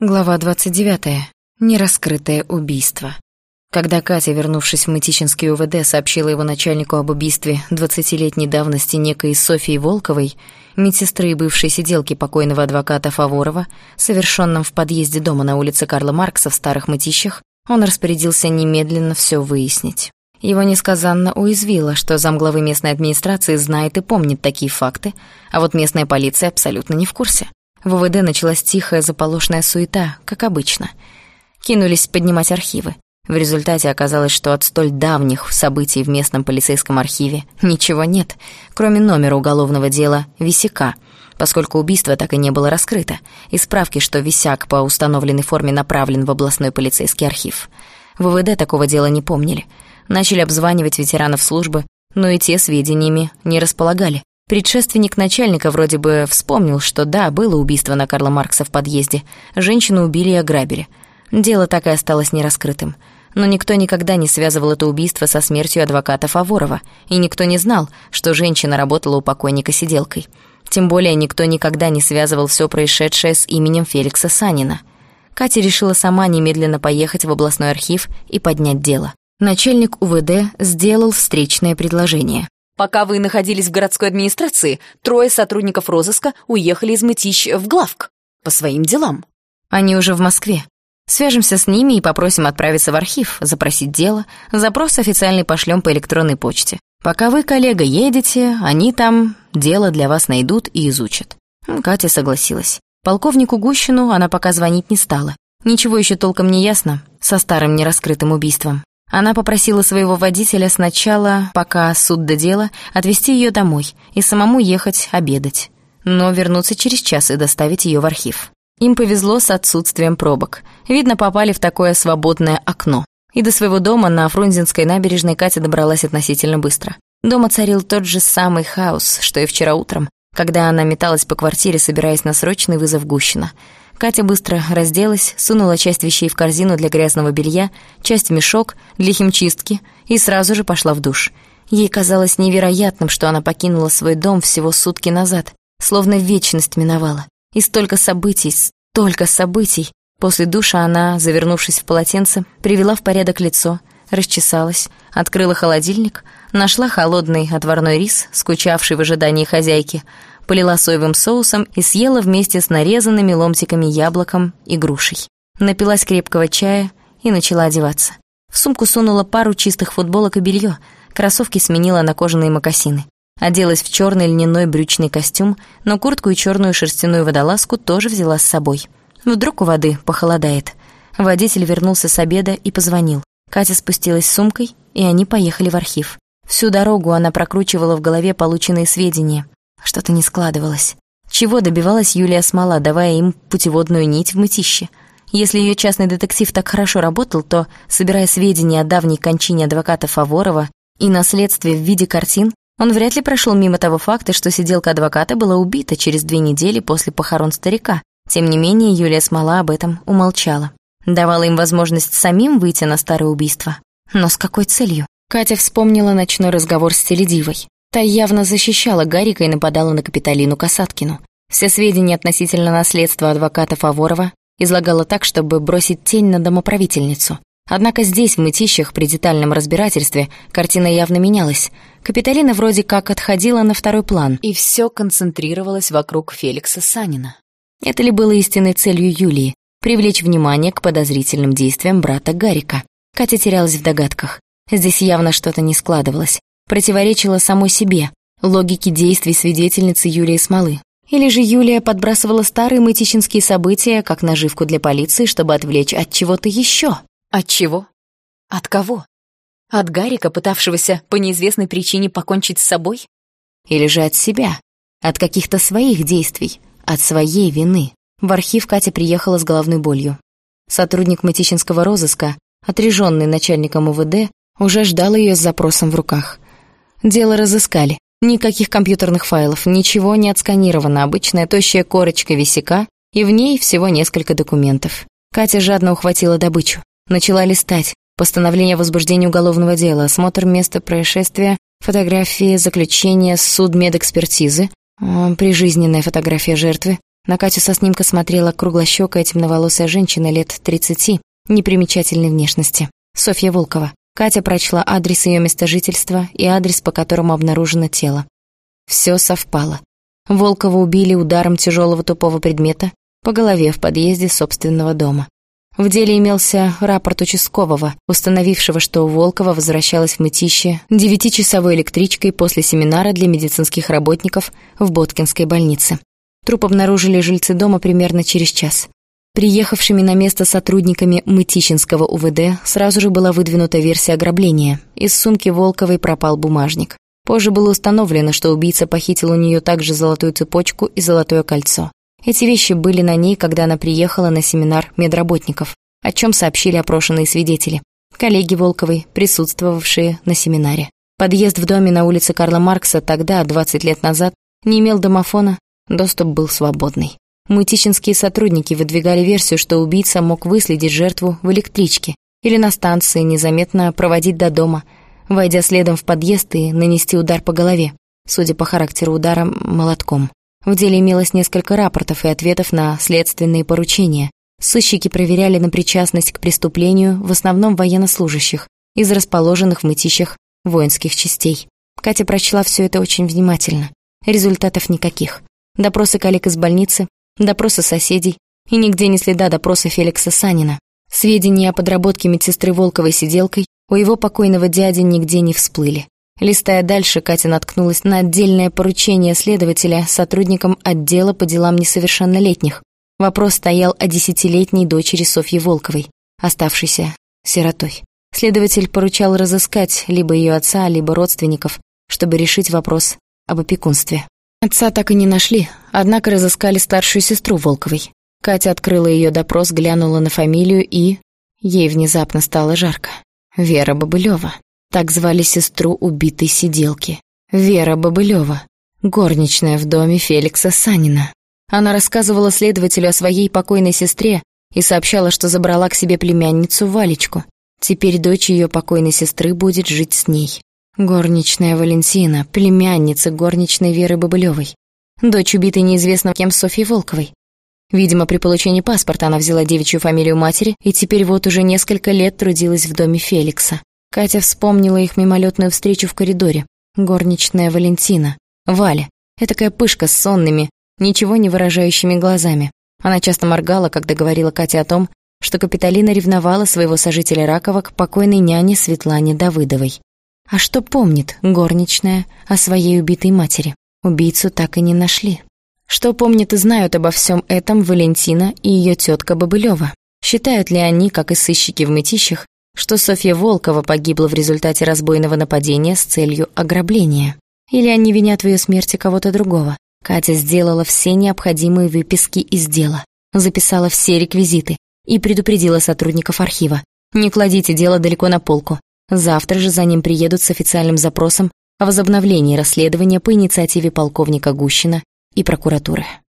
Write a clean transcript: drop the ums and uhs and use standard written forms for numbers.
Глава 29. Нераскрытое убийство. Когда Катя, вернувшись в Мытищинский УВД, сообщила его начальнику об убийстве 20-летней давности некой Софьи Волковой, медсестры и бывшей сиделки покойного адвоката Фаворова, совершенном в подъезде дома на улице Карла Маркса в Старых Мытищах, он распорядился немедленно все выяснить. Его несказанно уязвило, что замглавы местной администрации знает и помнит такие факты, а вот местная полиция абсолютно не в курсе. В УВД началась тихая заполошная суета, как обычно. Кинулись поднимать архивы. В результате оказалось, что от столь давних событий в местном полицейском архиве ничего нет, кроме номера уголовного дела «Висяка», поскольку убийство так и не было раскрыто, и справки, что Висяк по установленной форме направлен в областной полицейский архив. В УВД такого дела не помнили. Начали обзванивать ветеранов службы, но и те сведениями не располагали. Предшественник начальника вроде бы вспомнил, что да, было убийство на Карла Маркса в подъезде. Женщину убили и ограбили. Дело так и осталось нераскрытым. Но никто никогда не связывал это убийство со смертью адвоката Фаворова, и никто не знал, что женщина работала у покойника сиделкой. Тем более никто никогда не связывал все происшедшее с именем Феликса Санина. Катя решила сама немедленно поехать в областной архив и поднять дело. Начальник УВД сделал встречное предложение. Пока вы находились в городской администрации, 3 сотрудников розыска уехали из Мытищ в главк по своим делам. Они уже в Москве. Свяжемся с ними и попросим отправиться в архив, запросить дело. Запрос официальный пошлем по электронной почте. Пока вы, коллега, едете, они там дело для вас найдут и изучат. Катя согласилась. Полковнику Гущину она пока звонить не стала. Ничего еще толком не ясно со старым нераскрытым убийством. Она попросила своего водителя сначала, пока суд до дела, отвезти ее домой и самому ехать обедать, но вернуться через час и доставить ее в архив. Им повезло с отсутствием пробок. Видно, попали в такое свободное окно. И до своего дома на Фрунзенской набережной Катя добралась относительно быстро. Дома царил тот же самый хаос, что и вчера утром, когда она металась по квартире, собираясь на срочный вызов Гущина. Катя быстро разделась, сунула часть вещей в корзину для грязного белья, часть в мешок для химчистки и сразу же пошла в душ. Ей казалось невероятным, что она покинула свой дом всего сутки назад, словно вечность миновала. И столько событий. После душа она, завернувшись в полотенце, привела в порядок лицо, расчесалась, открыла холодильник, нашла холодный отварной рис, скучавший в ожидании хозяйки, полила соевым соусом и съела вместе с нарезанными ломтиками яблоком и грушей. Напилась крепкого чая и начала одеваться. В сумку сунула пару чистых футболок и белье, кроссовки сменила на кожаные мокасины. Оделась в черный льняной брючный костюм, но куртку и черную шерстяную водолазку тоже взяла с собой. Вдруг у воды похолодает. Водитель вернулся с обеда и позвонил. Катя спустилась с сумкой, и они поехали в архив. Всю дорогу она прокручивала в голове полученные сведения. Что-то не складывалось. Чего добивалась Юлия Смола, давая им путеводную нить в Мытище? Если ее частный детектив так хорошо работал, то, собирая сведения о давней кончине адвоката Фаворова и наследстве в виде картин, он вряд ли прошел мимо того факта, что сиделка адвоката была убита через 2 недели после похорон старика. Тем не менее, Юлия Смола об этом умолчала. Давала им возможность самим выйти на старое убийство. Но с какой целью? Катя вспомнила ночной разговор с Теледивой. Та явно защищала Гарика и нападала на Капитолину Касаткину. Все сведения относительно наследства адвоката Фаворова излагала так, чтобы бросить тень на домоправительницу. Однако здесь, в Мытищах, при детальном разбирательстве, картина явно менялась. Капитолина вроде как отходила на второй план, И все концентрировалось вокруг Феликса Санина. Это ли было истинной целью Юлии? Привлечь внимание к подозрительным действиям брата Гарика. Катя терялась в догадках. Здесь явно что-то не складывалось. Противоречила самой себе, логике действий свидетельницы Юлии Смолы. Или же Юлия подбрасывала старые мытищинские события как наживку для полиции, чтобы отвлечь от чего-то еще. От чего? От кого? От Гарика, пытавшегося по неизвестной причине покончить с собой? Или же от себя, от каких-то своих действий, от своей вины. В архив Катя приехала с головной болью. Сотрудник мытищинского розыска, отряженный начальником УВД, уже ждал ее с запросом в руках. Дело разыскали. Никаких компьютерных файлов, ничего не отсканировано, обычная тощая корочка Висяка, и в ней всего несколько документов. Катя жадно ухватила добычу. Начала листать. Постановление о возбуждении уголовного дела, осмотр места происшествия, фотографии, заключение судмедэкспертизы, прижизненная фотография жертвы, На Катю со снимка смотрела круглощёкая темноволосая женщина лет 30, непримечательной внешности. Софья Волкова. Катя прочла адрес ее места жительства и адрес, по которому обнаружено тело. Все совпало. Волкова убили ударом тяжелого тупого предмета по голове в подъезде собственного дома. В деле имелся рапорт участкового, установившего, что Волкова возвращалась в Мытище 9-часовой электричкой после семинара для медицинских работников в Боткинской больнице. Труп обнаружили жильцы дома примерно через час. Приехавшими на место сотрудниками Мытищинского УВД сразу же была выдвинута версия ограбления. Из сумки Волковой пропал бумажник. Позже было установлено, что убийца похитил у нее также золотую цепочку и золотое кольцо. Эти вещи были на ней, когда она приехала на семинар медработников, о чем сообщили опрошенные свидетели, коллеги Волковой, присутствовавшие на семинаре. Подъезд в доме на улице Карла Маркса тогда, 20 лет назад, не имел домофона, доступ был свободный. Мытищинские сотрудники выдвигали версию, что убийца мог выследить жертву в электричке или на станции, незаметно проводить до дома, войдя следом в подъезд и нанести удар по голове, судя по характеру удара, молотком. В деле имелось несколько рапортов и ответов на следственные поручения. Сыщики проверяли на причастность к преступлению в основном военнослужащих из расположенных в Мытищах воинских частей. Катя прочла все это очень внимательно. Результатов никаких. Допросы коллег из больницы, допросы соседей и нигде ни следа допроса Феликса Санина. Сведения о подработке медсестры Волковой сиделкой у его покойного дяди нигде не всплыли. Листая дальше, Катя наткнулась на отдельное поручение следователя сотрудникам отдела по делам несовершеннолетних. Вопрос стоял о 10-летней дочери Софьи Волковой, оставшейся сиротой. Следователь поручал разыскать либо ее отца, либо родственников, чтобы решить вопрос об опекунстве. Отца так и не нашли, однако разыскали старшую сестру Волковой. Катя открыла ее допрос, глянула на фамилию и... Ей внезапно стало жарко. Вера Бобылева. Так звали сестру убитой сиделки. Вера Бобылева, горничная в доме Феликса Санина. Она рассказывала следователю о своей покойной сестре и сообщала, что забрала к себе племянницу Валечку. Теперь дочь ее покойной сестры будет жить с ней. Горничная Валентина, племянница горничной Веры Бобылевой. Дочь убитой неизвестно кем Софьи Волковой. Видимо, при получении паспорта она взяла девичью фамилию матери и теперь вот уже несколько лет трудилась в доме Феликса. Катя вспомнила их мимолетную встречу в коридоре. Горничная Валентина. Валя. Этакая пышка с сонными, ничего не выражающими глазами. Она часто моргала, когда говорила Кате о том, что Капитолина ревновала своего сожителя Ракова к покойной няне Светлане Давыдовой. А что помнит горничная о своей убитой матери? Убийцу так и не нашли. Что помнят и знают обо всем этом Валентина и ее тетка Бобылева? Считают ли они, как и сыщики в Мытищах, что Софья Волкова погибла в результате разбойного нападения с целью ограбления? Или они винят в ее смерти кого-то другого? Катя сделала все необходимые выписки из дела, записала все реквизиты и предупредила сотрудников архива: не кладите дело далеко на полку. Завтра же за ним приедут с официальным запросом о возобновлении расследования по инициативе полковника Гущина и прокуратуры.